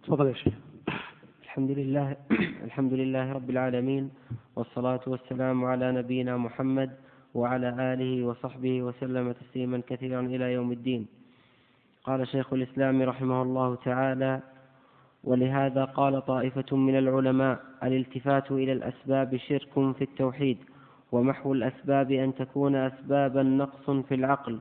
تفضل يا شيخ. الحمد لله رب العالمين، والصلاة والسلام على نبينا محمد وعلى آله وصحبه وسلم تسليما كثيرا إلى يوم الدين. قال شيخ الإسلام رحمه الله تعالى: ولهذا قال طائفة من العلماء: الالتفات إلى الأسباب شرك في التوحيد، ومحو الأسباب أن تكون أسبابا نقص في العقل،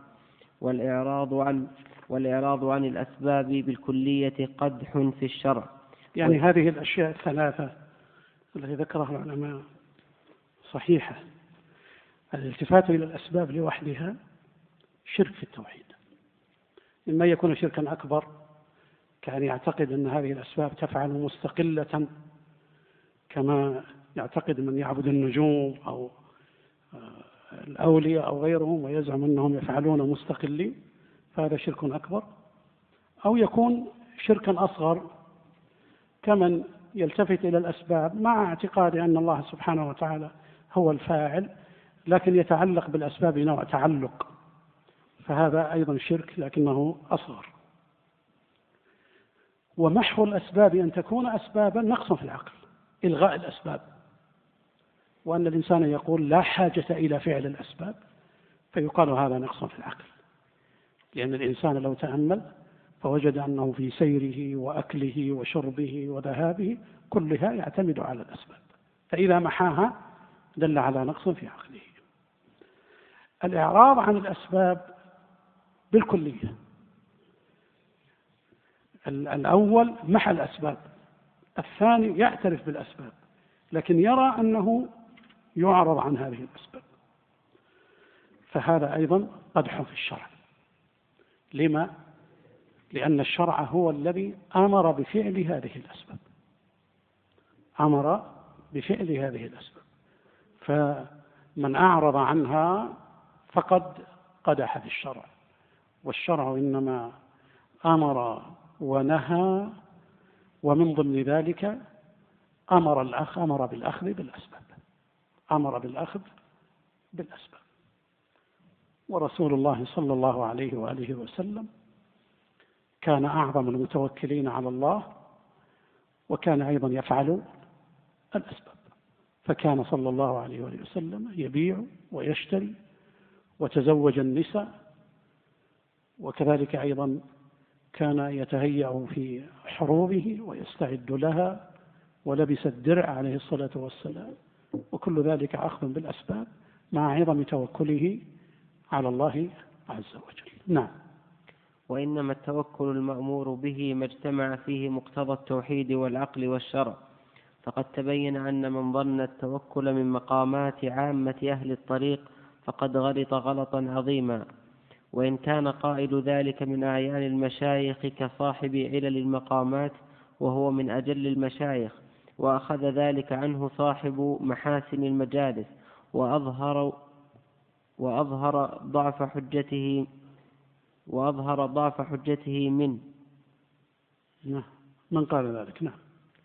والإعراض عن الأسباب بالكلية قدح في الشرع. يعني هذه الأشياء الثلاثة التي ذكرها العلماء صحيحة. الالتفات إلى الأسباب لوحدها شرك في التوحيد، إما يكون شركا أكبر، كان يعتقد أن هذه الأسباب تفعل مستقلة كما يعتقد من يعبد النجوم أو الأولياء أو غيرهم ويزعم أنهم يفعلون مستقلين، فهذا شرك أكبر. أو يكون شركا أصغر كمن يلتفت إلى الأسباب مع اعتقاد أن الله سبحانه وتعالى هو الفاعل، لكن يتعلق بالأسباب نوع تعلق، فهذا أيضا شرك لكنه أصغر. ومحو الأسباب أن تكون أسبابا نقص في العقل، إلغاء الأسباب، وأن الإنسان يقول لا حاجة إلى فعل الأسباب، فيقال هذا نقص في العقل، لأن الإنسان لو تأمل فوجد أنه في سيره وأكله وشربه وذهابه كلها يعتمد على الأسباب، فإذا محاها دل على نقص في عقله. الإعراض عن الأسباب بالكلية: الأول محى الأسباب، الثاني يعترف بالأسباب لكن يرى أنه يعرض عن هذه الأسباب، فهذا أيضا قدح في الشرع. لما؟ لأن الشرع هو الذي أمر بفعل هذه الأسباب، أمر بفعل هذه الأسباب، فمن أعرض عنها فقد قدح في الشرع. والشرع إنما أمر ونهى، ومن ضمن ذلك أمر بالأخذ بالأسباب، أمر بالأخذ بالأسباب. ورسول الله صلى الله عليه وآله وسلم كان أعظم المتوكلين على الله، وكان أيضا يفعل الأسباب، فكان صلى الله عليه وآله وسلم يبيع ويشتري وتزوج النساء، وكذلك أيضا كان يتهيأ في حروبه ويستعد لها، ولبس الدرع عليه الصلاة والسلام، وكل ذلك أخذ بالأسباب مع عظم توكله على الله عز وجل. نعم. وإنما التوكل المأمور به ما اجتمع فيه مقتضى التوحيد والعقل والشرع، فقد تبين أن من ظن التوكل من مقامات عامة أهل الطريق فقد غلط غلطا عظيما. وإن كان قائل ذلك من أعيان المشايخ كصاحب علل المقامات، وهو من أجل المشايخ، وأخذ ذلك عنه صاحب محاسن المجالس، وأظهر ضعف حجته منه. من قال ذلك؟ نعم.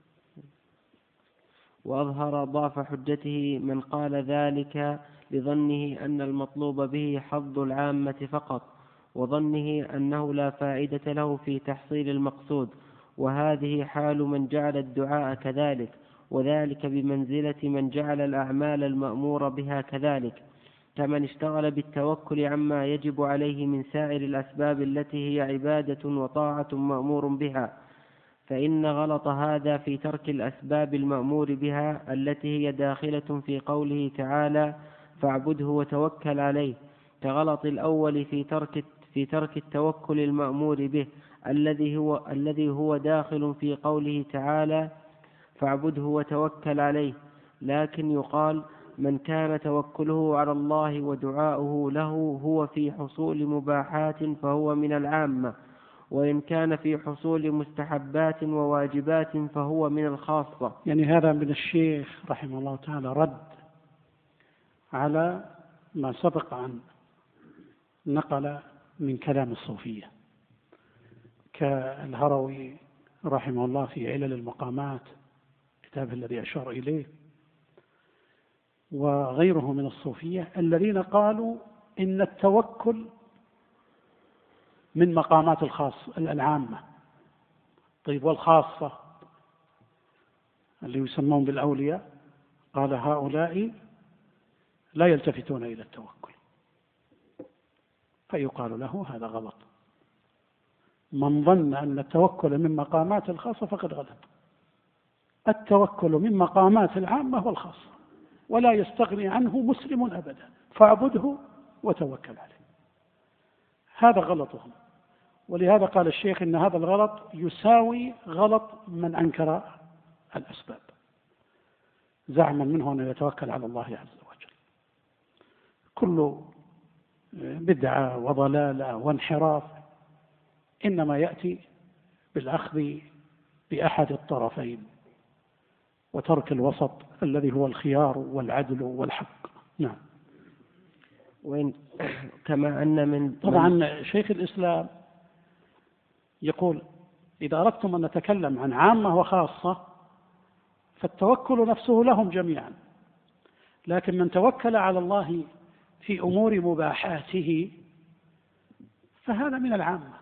وأظهر ضعف حجته من قال ذلك لظنه أن المطلوب به حظ العامة فقط، وظنه أنه لا فائدة له في تحصيل المقصود، وهذه حال من جعل الدعاء كذلك، وذلك بمنزلة من جعل الأعمال المأمور بها كذلك، كمن اشتغل بالتوكل عما يجب عليه من سائر الأسباب التي هي عبادة وطاعة مأمور بها. فإن غلط هذا في ترك الأسباب المأمور بها التي هي داخلة في قوله تعالى: فاعبده وتوكل عليه، كغلط الأول في ترك التوكل المأمور به الذي هو داخل في قوله تعالى: فاعبده وتوكل عليه. لكن يقال: من كان توكله على الله ودعاؤه له هو في حصول مباحات فهو من العامة، وإن كان في حصول مستحبات وواجبات فهو من الخاصة. يعني هذا من الشيخ رحمه الله تعالى رد على ما سبق أن نقل من كلام الصوفية، كالهروي رحمه الله في علل المقامات، كتابه الذي أشار إليه، وغيره من الصوفية الذين قالوا إن التوكل من مقامات العامة. طيب والخاصة اللي يسمون بالأولياء؟ قال هؤلاء لا يلتفتون إلى التوكل، فيقال له هذا غلط. من ظن أن التوكل من مقامات الخاصة فقد غلط. التوكل من مقامات العامة والخاصة، ولا يستغني عنه مسلم أبدا، فاعبده وتوكل عليه. هذا غلطهم، ولهذا قال الشيخ إن هذا الغلط يساوي غلط من أنكر الأسباب، زعما منه أن يتوكل على الله عز وجل. كل بدعة وضلالة وانحراف إنما يأتي بالأخذ بأحد الطرفين وترك الوسط الذي هو الخيار والعدل والحق. نعم. كما أن من طبعا شيخ الإسلام يقول إذا أردتم أن نتكلم عن عامة وخاصة فالتوكل نفسه لهم جميعا، لكن من توكل على الله في أمور مباحاته فهذا من العامة،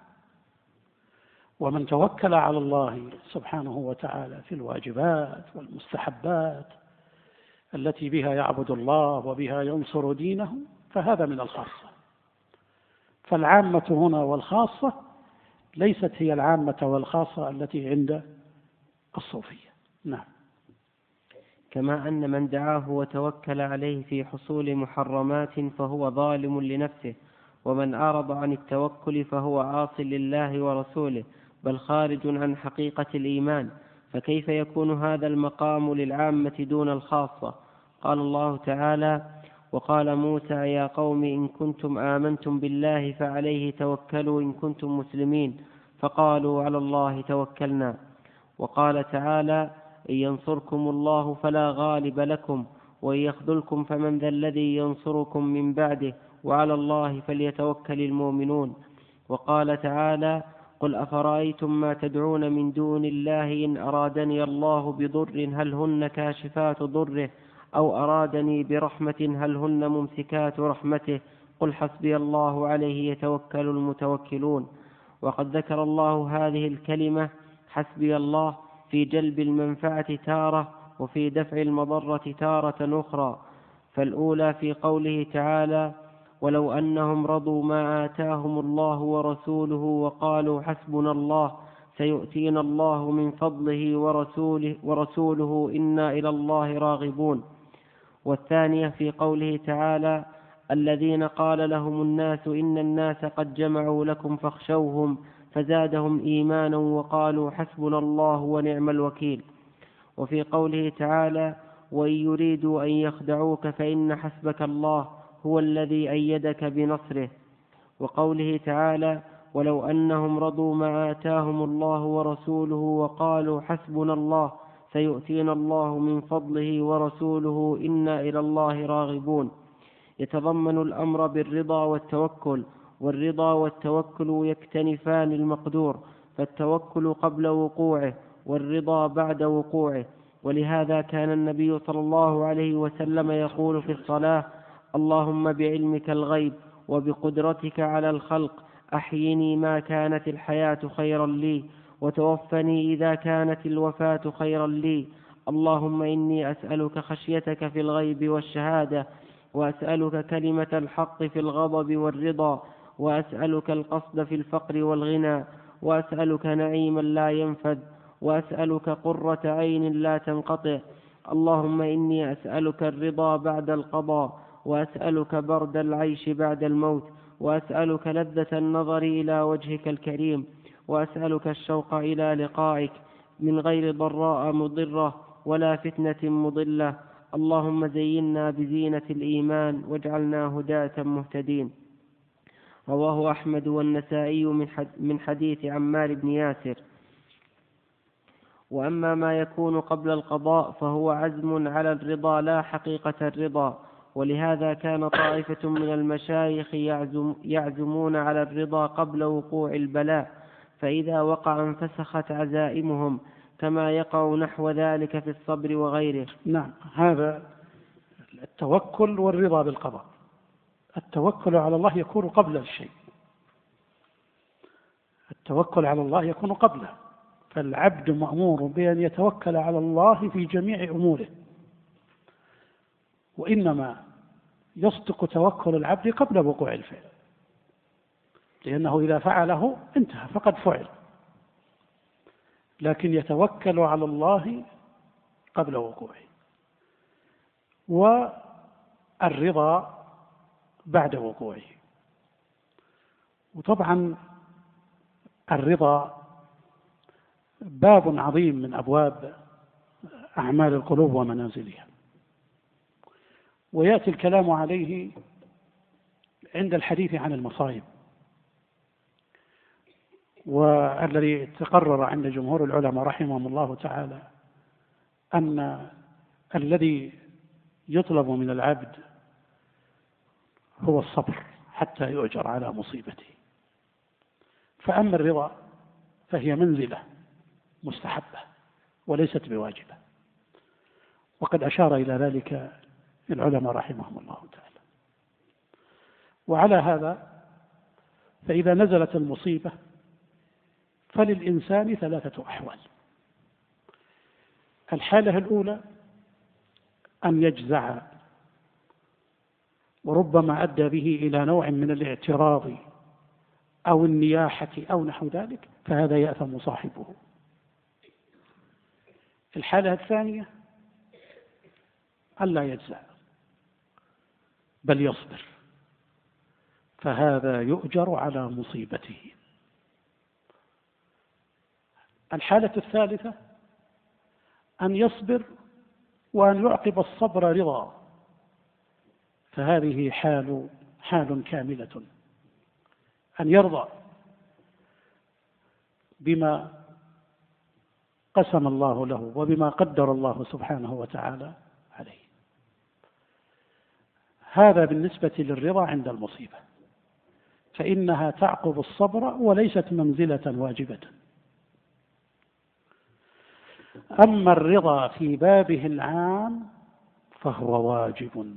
ومن توكل على الله سبحانه وتعالى في الواجبات والمستحبات التي بها يعبد الله وبها ينصر دينه فهذا من الخاصة. فالعامة هنا والخاصة ليست هي العامة والخاصة التي عند الصوفية. نعم. كما أن من دعاه وتوكل عليه في حصول محرمات فهو ظالم لنفسه، ومن أعرض عن التوكل فهو عاص لله ورسوله بل خارج عن حقيقة الإيمان. فكيف يكون هذا المقام للعامة دون الخاصة؟ قال الله تعالى: وقال موسى يا قوم إن كنتم آمنتم بالله فعليه توكلوا إن كنتم مسلمين، فقالوا على الله توكلنا. وقال تعالى: إن ينصركم الله فلا غالب لكم وإن يخذلكم فمن ذا الذي ينصركم من بعده وعلى الله فليتوكل المؤمنون. وقال تعالى: قل أفرأيتم ما تدعون من دون الله إن أرادني الله بضر هل هن كاشفات ضره أو أرادني برحمة هل هن ممسكات رحمته قل حسبي الله عليه يتوكل المتوكلون. وقد ذكر الله هذه الكلمة حسبي الله في جلب المنفعة تارة وفي دفع المضرة تارة أخرى. فالأولى في قوله تعالى: ولو أنهم رضوا ما آتاهم الله ورسوله وقالوا حسبنا الله سيؤتينا الله من فضله ورسوله إنا إلى الله راغبون. والثانية في قوله تعالى: الذين قال لهم الناس إن الناس قد جمعوا لكم فاخشوهم فزادهم إيمانا وقالوا حسبنا الله ونعم الوكيل. وفي قوله تعالى: وإن يريدوا أن يخدعوك فإن حسبك الله هو الذي أيدك بنصره. وقوله تعالى: ولو أنهم رضوا ما آتاهم الله ورسوله وقالوا حسبنا الله سيؤتينا الله من فضله ورسوله إنا إلى الله راغبون. يتضمن الأمر بالرضا والتوكل، والرضا والتوكل يكتنفان المقدور، فالتوكل قبل وقوعه والرضا بعد وقوعه. ولهذا كان النبي صلى الله عليه وسلم يقول في الصلاة: اللهم بعلمك الغيب وبقدرتك على الخلق أحيني ما كانت الحياة خيرا لي وتوفني إذا كانت الوفاة خيرا لي. اللهم إني أسألك خشيتك في الغيب والشهادة، وأسألك كلمة الحق في الغضب والرضا، وأسألك القصد في الفقر والغنى، وأسألك نعيما لا ينفد، وأسألك قرة عين لا تنقطع. اللهم إني أسألك الرضا بعد القضاء، وأسألك برد العيش بعد الموت، وأسألك لذة النظر إلى وجهك الكريم، وأسألك الشوق إلى لقائك من غير ضراء مضرة ولا فتنة مضلة. اللهم زينا بزينة الإيمان واجعلنا هداة مهتدين. رواه أحمد والنسائي من حديث عمار بن ياسر. وأما ما يكون قبل القضاء فهو عزم على الرضا لا حقيقة الرضا، ولهذا كان طائفة من المشايخ يعزمون على الرضا قبل وقوع البلاء، فإذا وقع انفسخت عزائمهم، كما يقع نحو ذلك في الصبر وغيره. نعم، هذا التوكل والرضا بالقضاء. التوكل على الله يكون قبل الشيء، التوكل على الله يكون قبله، فالعبد مأمور بأن يتوكل على الله في جميع أموره، وإنما يصدق توكل العبد قبل وقوع الفعل، لأنه إذا فعله انتهى فقد فعل، لكن يتوكل على الله قبل وقوعه. والرضا بعد وقوعه. وطبعا الرضا باب عظيم من أبواب أعمال القلوب ومنازلها، ويأتي الكلام عليه عند الحديث عن المصائب، والذي تقرر عند جمهور العلماء رحمهم الله تعالى أن الذي يطلب من العبد هو الصبر حتى يؤجر على مصيبته. فأما الرضا فهي منزلة مستحبة وليست بواجبة، وقد أشار إلى ذلك العلماء رحمهم الله تعالى. وعلى هذا فإذا نزلت المصيبة فللإنسان ثلاثة أحوال. الحالة الأولى أن يجزع، وربما أدى به إلى نوع من الاعتراض أو النياحة أو نحو ذلك، فهذا يأثم صاحبه. الحالة الثانية ألا يجزع بل يصبر، فهذا يؤجر على مصيبته. الحالة الثالثة أن يصبر وأن يعقب الصبر رضا، فهذه حال كاملة، أن يرضى بما قسم الله له وبما قدر الله سبحانه وتعالى عليه. هذا بالنسبة للرضا عند المصيبة، فإنها تعقب الصبر وليست منزلة واجبة. أما الرضا في بابه العام فهو واجب،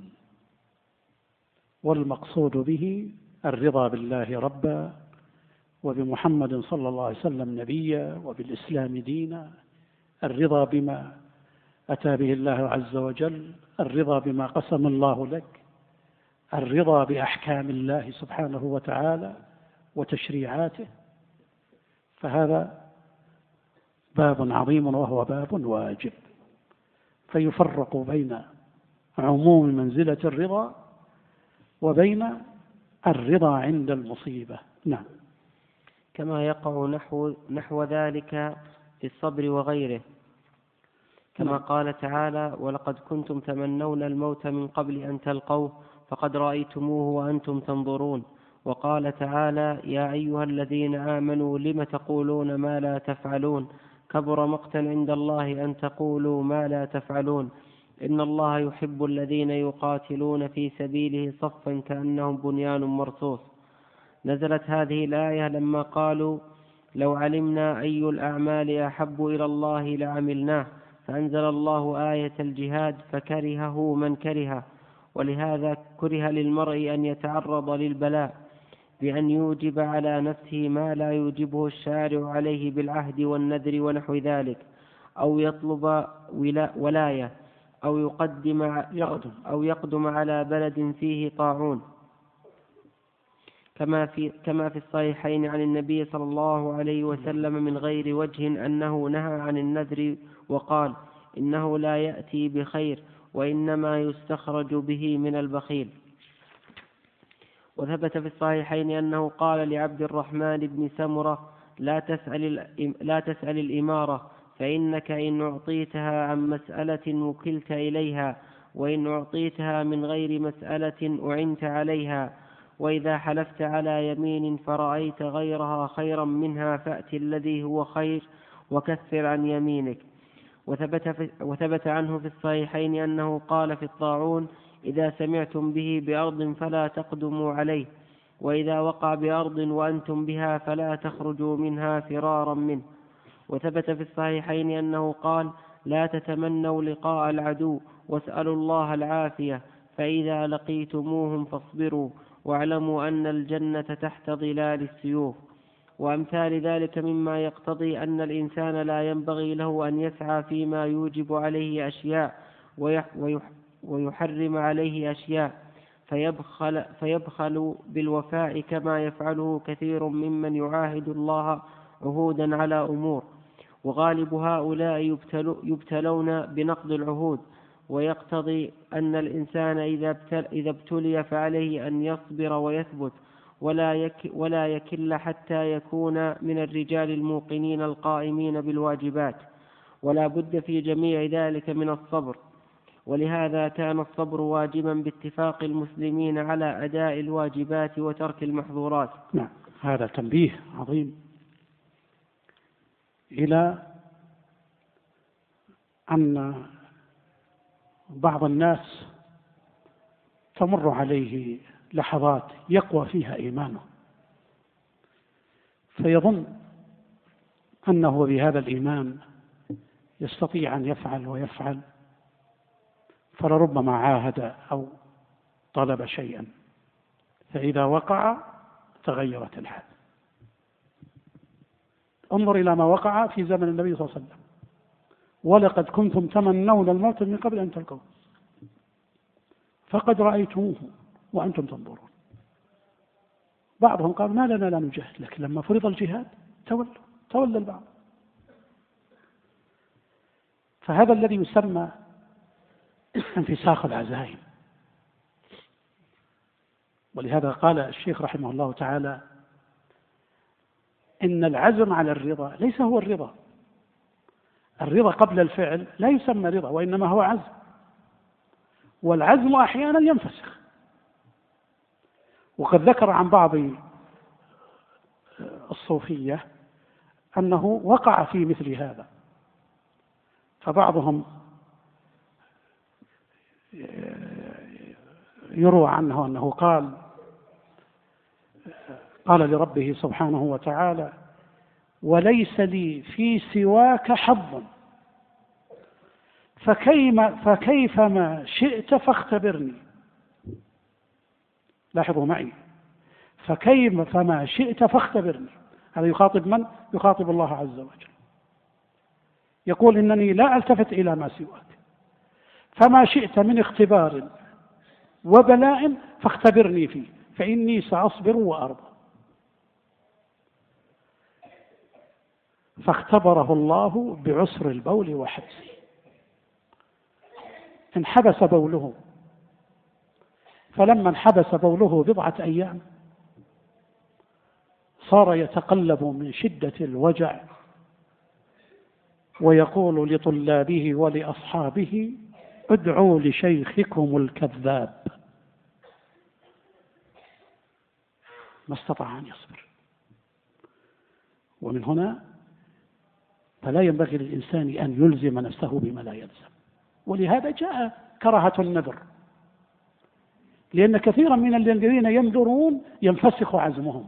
والمقصود به الرضا بالله ربا، وبمحمد صلى الله عليه وسلم نبيا، وبالإسلام دينا، الرضا بما أتى به الله عز وجل، الرضا بما قسم الله لك، الرضا بأحكام الله سبحانه وتعالى وتشريعاته. فهذا باب عظيم وهو باب واجب، فيفرق بين عموم منزلة الرضا وبين الرضا عند المصيبة. نعم. كما يقع نحو ذلك في الصبر وغيره، كما قال تعالى: ولقد كنتم تمنون الموت من قبل أن تلقوه فقد رأيتموه وأنتم تنظرون. وقال تعالى: يا أيها الذين آمنوا لم تقولون ما لا تفعلون كبر مقتا عند الله أن تقولوا ما لا تفعلون إن الله يحب الذين يقاتلون في سبيله صفا كأنهم بنيان مرصوص. نزلت هذه الآية لما قالوا: لو علمنا أي الأعمال أحب إلى الله لعملناه، فأنزل الله آية الجهاد فكرهه من كرهه. ولهذا كره للمرء أن يتعرض للبلاء بأن يوجب على نفسه ما لا يوجبه الشارع عليه بالعهد والنذر ونحو ذلك، أو يطلب ولاية، أو يقدم على بلد فيه طاعون، كما في الصحيحين عن النبي صلى الله عليه وسلم من غير وجه أنه نهى عن النذر وقال: إنه لا يأتي بخير وإنما يستخرج به من البخيل. وثبت في الصحيحين أنه قال لعبد الرحمن بن سمرة: لا تسأل الإمارة، فإنك إن أعطيتها عن مسألة وكلت إليها، وإن أعطيتها من غير مسألة أعنت عليها، وإذا حلفت على يمين فرأيت غيرها خيرا منها فأت الذي هو خير وكفر عن يمينك. وثبت عنه في الصحيحين أنه قال في الطاعون: إذا سمعتم به بأرض فلا تقدموا عليه، وإذا وقع بأرض وأنتم بها فلا تخرجوا منها فرارا منه. وثبت في الصحيحين أنه قال: لا تتمنوا لقاء العدو واسألوا الله العافية، فإذا لقيتموهم فاصبروا واعلموا أن الجنة تحت ظلال السيوف. وأمثال ذلك مما يقتضي أن الإنسان لا ينبغي له أن يسعى فيما يوجب عليه أشياء ويحرم عليه أشياء فيبخل بالوفاء كما يفعله كثير ممن يعاهد الله عهودا على أمور، وغالب هؤلاء يبتلون بنقض العهود. ويقتضي أن الإنسان إذا ابتلي فعليه أن يصبر ويثبت ولا يكل حتى يكون من الرجال الموقنين القائمين بالواجبات، ولا بد في جميع ذلك من الصبر. ولهذا كان الصبر واجبا باتفاق المسلمين على أداء الواجبات وترك المحظورات. نعم، هذا تنبيه عظيم إلى أن بعض الناس تمر عليه لحظات يقوى فيها إيمانه، فيظن أنه بهذا الإيمان يستطيع أن يفعل ويفعل، فلربما عاهد أو طلب شيئا، فإذا وقع تغيرت الحال. انظر إلى ما وقع في زمن النبي صلى الله عليه وسلم: ولقد كنتم تمنون الموت من قبل أن تلقوه فقد رأيتموه وأنتم تنظرون. بعضهم قال: ما لنا لا نجاهد، لكن لما فرض الجهاد تولى البعض. فهذا الذي يسمى انفساخ العزائم. ولهذا قال الشيخ رحمه الله تعالى: إن العزم على الرضا ليس هو الرضا. الرضا قبل الفعل لا يسمى رضا، وإنما هو عزم، والعزم أحيانا ينفسخ. وقد ذكر عن بعض الصوفية أنه وقع في مثل هذا، فبعضهم يروى عنه أنه قال لربه سبحانه وتعالى: وليس لي في سواك حظ فكيفما شئت فاختبرني. لاحظوا معي: فكيفما شئت فاختبرني. هذا يخاطب من؟ يخاطب الله عز وجل، يقول: إنني لا ألتفت إلى ما سواك، فما شئت من اختبار وبلاء فاختبرني فيه فإني سأصبر وأرضى. فاختبره الله بعسر البول وحبسه. انحبس بوله، فلما انحبس بوله 4 أيام صار يتقلب من شدة الوجع ويقول لطلابه ولأصحابه: ادعوا لشيخكم الكذاب. ما استطاع أن يصبر. ومن هنا فلا ينبغي للإنسان أن يلزم نفسه بما لا يلزم. ولهذا جاء كراهة النذر، لأن كثيرا من الذين ينذرون ينفسخ عزمهم،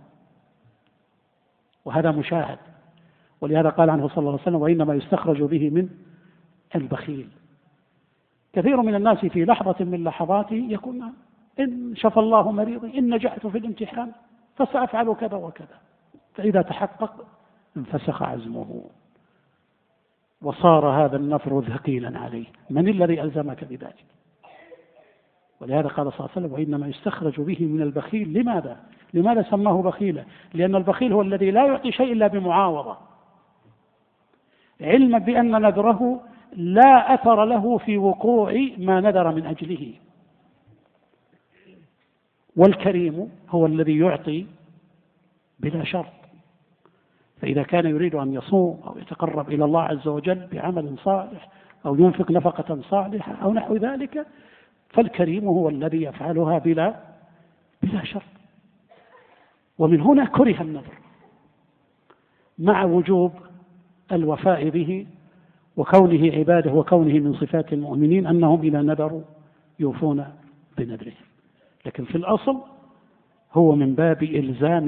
وهذا مشاهد. ولهذا قال عنه صلى الله عليه وسلم: وإنما يستخرج به من البخيل. كثير من الناس في لحظة من لحظاته يقول: إن شفى الله مريضي، إن نجحت في الامتحان فسأفعل كذا وكذا، فإذا تحقق انفسخ عزمه وصار هذا النفر ثقيلا عليه. من الذي ألزمك بذلك؟ ولهذا قال صلى الله عليه وسلم: وإنما يستخرج به من البخيل. لماذا سماه بخيلا؟ لأن البخيل هو الذي لا يعطي شيء إلا بمعاوضة، علما بأن نذره لا أثر له في وقوع ما نذر من أجله. والكريم هو الذي يعطي بلا شرط. فإذا كان يريد أن يصوم أو يتقرب إلى الله عز وجل بعمل صالح أو ينفق نفقة صالحة أو نحو ذلك، فالكريم هو الذي يفعلها بلا شرط. ومن هنا كره النذر مع وجوب الوفاء به، وكونه عباده وكونه من صفات المؤمنين أنهم إذا نذروا يوفون بنذرهم. لكن في الأصل هو من باب إلزام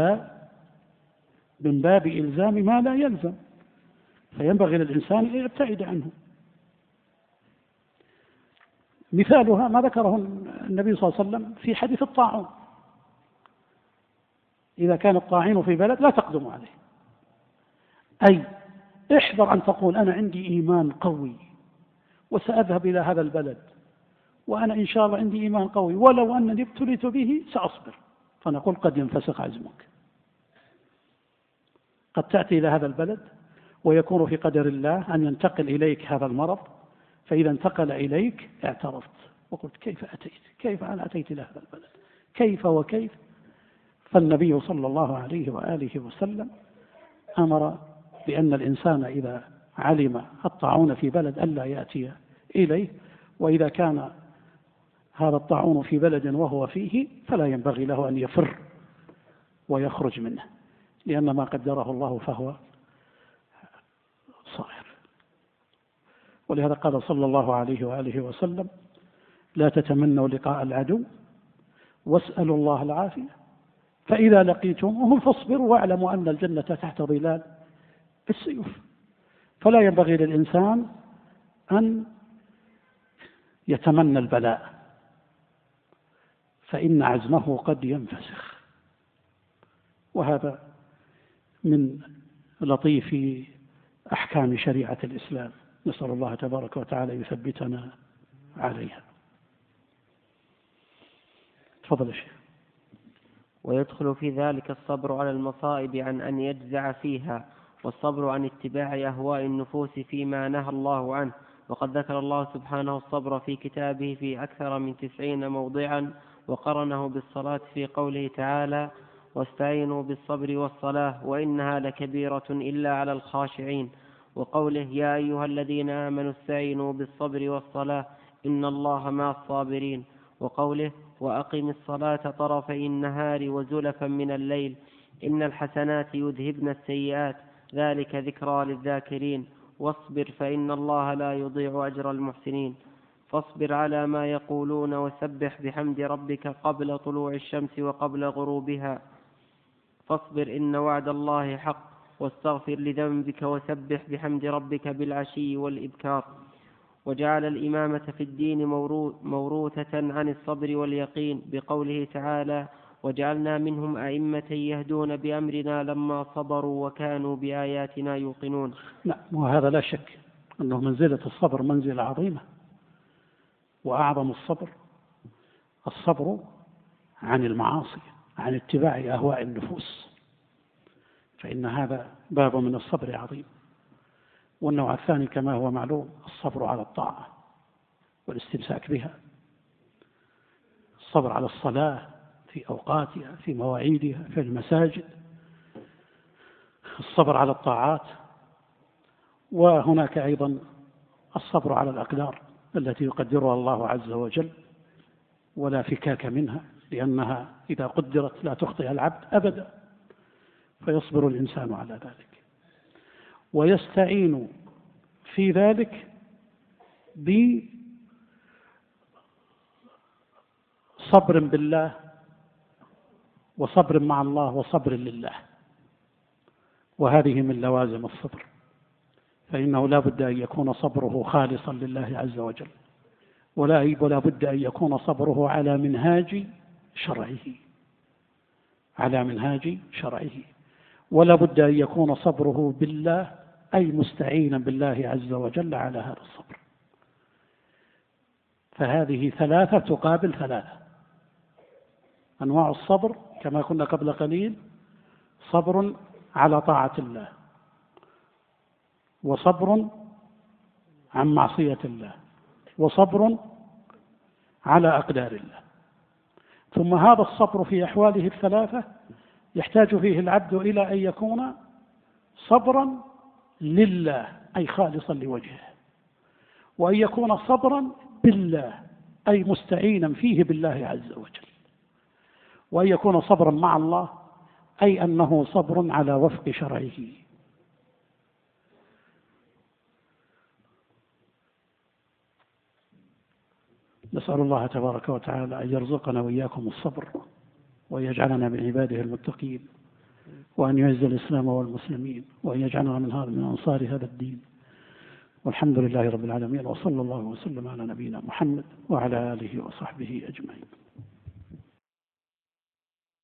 ما لا يلزم، فينبغي للإنسان أن يبتعد عنه. مثالها ما ذكره النبي صلى الله عليه وسلم في حديث الطاعون: إذا كان الطاعون في بلد لا تقدم عليه، أي احذر أن تقول أنا عندي إيمان قوي وسأذهب إلى هذا البلد، وأنا إن شاء الله عندي إيمان قوي ولو أنني ابتليت به سأصبر، فنقول قد ينفسخ عزمك. قد تأتي إلى هذا البلد ويكون في قدر الله أن ينتقل إليك هذا المرض، فإذا انتقل إليك اعترفت وقلت كيف أتيت، كيف أنا أتيت إلى هذا البلد، كيف وكيف. فالنبي صلى الله عليه وآله وسلم أمر بأن الإنسان إذا علم الطاعون في بلد ألا يأتي إليه، وإذا كان هذا الطاعون في بلد وهو فيه فلا ينبغي له أن يفر ويخرج منه، لأن ما قدره الله فهو صائر. ولهذا قال صلى الله عليه وآله وسلم لا تتمنوا لقاء العدو واسألوا الله العافية، فإذا لقيتموهم فاصبروا واعلموا أن الجنة تحت ظلال السيوف. فلا ينبغي للإنسان أن يتمنى البلاء، فإن عزمه قد ينفسخ. وهذا من لطيف أحكام شريعة الإسلام، نسأل الله تبارك وتعالى يثبتنا عليها. تفضل يا شيخ. ويدخل في ذلك الصبر على المصائب عن أن يجزع فيها، والصبر عن اتباع أهواء النفوس فيما نهى الله عنه. وقد ذكر الله سبحانه الصبر في كتابه في أكثر من 90 موضعا، وقرنه بالصلاة في قوله تعالى واستعينوا بالصبر والصلاة وإنها لكبيرة إلا على الخاشعين، وقوله يا أيها الذين آمنوا استعينوا بالصبر والصلاة إن الله مع الصابرين، وقوله وأقم الصلاة طرفي النهار وزلفا من الليل إن الحسنات يذهبن السيئات ذلك ذكرى للذاكرين، واصبر فإن الله لا يضيع أجر المحسنين. فاصبر على ما يقولون وسبح بحمد ربك قبل طلوع الشمس وقبل غروبها، فاصبر إن وعد الله حق، واستغفر لذنبك وسبح بحمد ربك بالعشي والإبكار. وجعل الإمامة في الدين موروثة عن الصبر واليقين بقوله تعالى وجعلنا منهم أئمة يهدون بأمرنا لما صبروا وكانوا بآياتنا يوقنون. نعم، وهذا لا شك أنه منزلة الصبر منزلة عظيمة، وأعظم الصبر عن المعاصي، عن اتباع أهواء النفوس، فإن هذا باب من الصبر عظيم. والنوع الثاني كما هو معلوم الصبر على الطاعة والاستمساك بها، الصبر على الصلاة في أوقاتها في مواعيدها في المساجد، الصبر على الطاعات. وهناك أيضا الصبر على الأقدار التي يقدرها الله عز وجل ولا فكاك منها، لأنها إذا قدرت لا تخطئ العبد أبدا، فيصبر الإنسان على ذلك. ويستعين في ذلك بصبر بالله وصبر مع الله وصبر لله، وهذه من لوازم الصبر، فإنه لا بد أن يكون صبره خالصا لله عز وجل، ولا بد أن يكون صبره على منهاج شرعه، ولا بد أن يكون صبره بالله أي مستعينا بالله عز وجل على هذا الصبر. فهذه ثلاثة تقابل ثلاثة. أنواع الصبر كما كنا قبل قليل: صبر على طاعة الله، وصبر عن معصية الله، وصبر على أقدار الله. ثم هذا الصبر في أحواله الثلاثة يحتاج فيه العبد إلى أن يكون صبرا لله أي خالصا لوجهه، وأن يكون صبرا بالله أي مستعينا فيه بالله عز وجل، وأن يكون صبرا مع الله أي أنه صبر على وفق شرعه. نسأل الله تبارك وتعالى أن يرزقنا وإياكم الصبر، ويجعلنا من عباده المتقين، وأن يعز الإسلام والمسلمين، وأن يجعلنا من أنصار هذا الدين. والحمد لله رب العالمين، وصلى الله وسلم على نبينا محمد وعلى آله وصحبه أجمعين.